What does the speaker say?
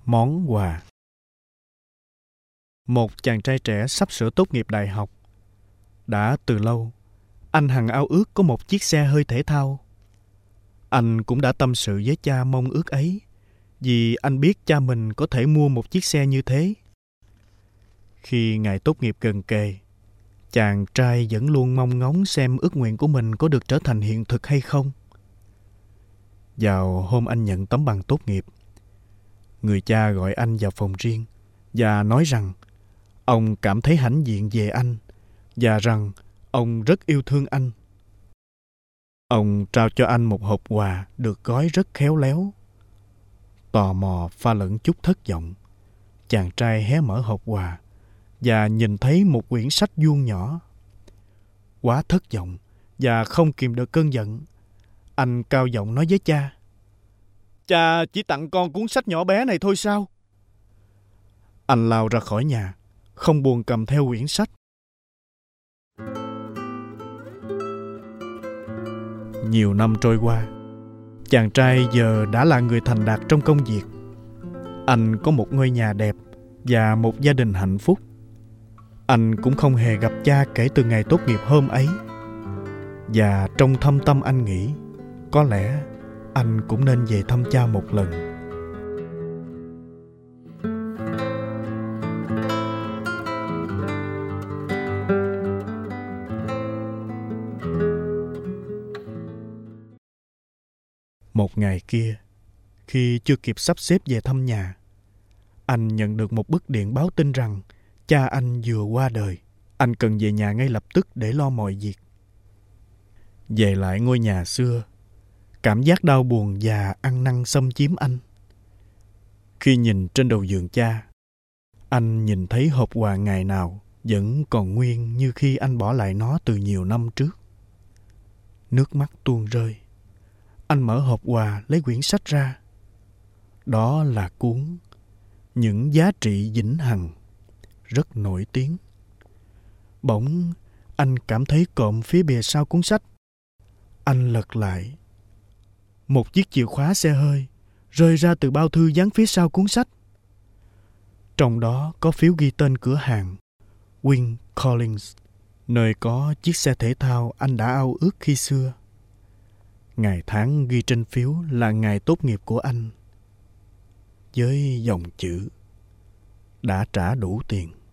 Món quà. Một chàng trai trẻ sắp sửa tốt nghiệp đại học. Đã từ lâu, anh hằng ao ước có một chiếc xe hơi thể thao. Anh cũng đã tâm sự với cha mong ước ấy, vì anh biết cha mình có thể mua một chiếc xe như thế. Khi ngày tốt nghiệp gần kề, chàng trai vẫn luôn mong ngóng xem ước nguyện của mình có được trở thành hiện thực hay không. Vào hôm anh nhận tấm bằng tốt nghiệp, người cha gọi anh vào phòng riêng và nói rằng ông cảm thấy hãnh diện về anh và rằng ông rất yêu thương anh. Ông trao cho anh một hộp quà được gói rất khéo léo. Tò mò pha lẫn chút thất vọng, chàng trai hé mở hộp quà và nhìn thấy một quyển sách vuông nhỏ. Quá thất vọng và không kìm được cơn giận, anh cao giọng nói với cha: "Cha chỉ tặng con cuốn sách nhỏ bé này thôi sao?" Anh lao ra khỏi nhà, không buồn cầm theo quyển sách. Nhiều năm trôi qua, chàng trai giờ đã là người thành đạt trong công việc. Anh có một ngôi nhà đẹp và một gia đình hạnh phúc. Anh cũng không hề gặp cha kể từ ngày tốt nghiệp hôm ấy. Và trong thâm tâm anh nghĩ, có lẽ anh cũng nên về thăm cha một lần. Một ngày kia, khi chưa kịp sắp xếp về thăm nhà, anh nhận được một bức điện báo tin rằng cha anh vừa qua đời. Anh cần về nhà ngay lập tức để lo mọi việc. Về lại ngôi nhà xưa, cảm giác đau buồn và ăn năn xâm chiếm anh. Khi nhìn trên đầu giường cha, anh nhìn thấy hộp quà ngày nào vẫn còn nguyên như khi anh bỏ lại nó từ nhiều năm trước. Nước mắt tuôn rơi. Anh mở hộp quà lấy quyển sách ra. Đó là cuốn Những giá trị vĩnh hằng, rất nổi tiếng. Bỗng anh cảm thấy cộm phía bìa sau cuốn sách. Anh lật lại. Một chiếc chìa khóa xe hơi rơi ra từ bao thư dán phía sau cuốn sách. Trong đó có phiếu ghi tên cửa hàng Win Collins, nơi có chiếc xe thể thao anh đã ao ước khi xưa. Ngày tháng ghi trên phiếu là ngày tốt nghiệp của anh, với dòng chữ: đã trả đủ tiền.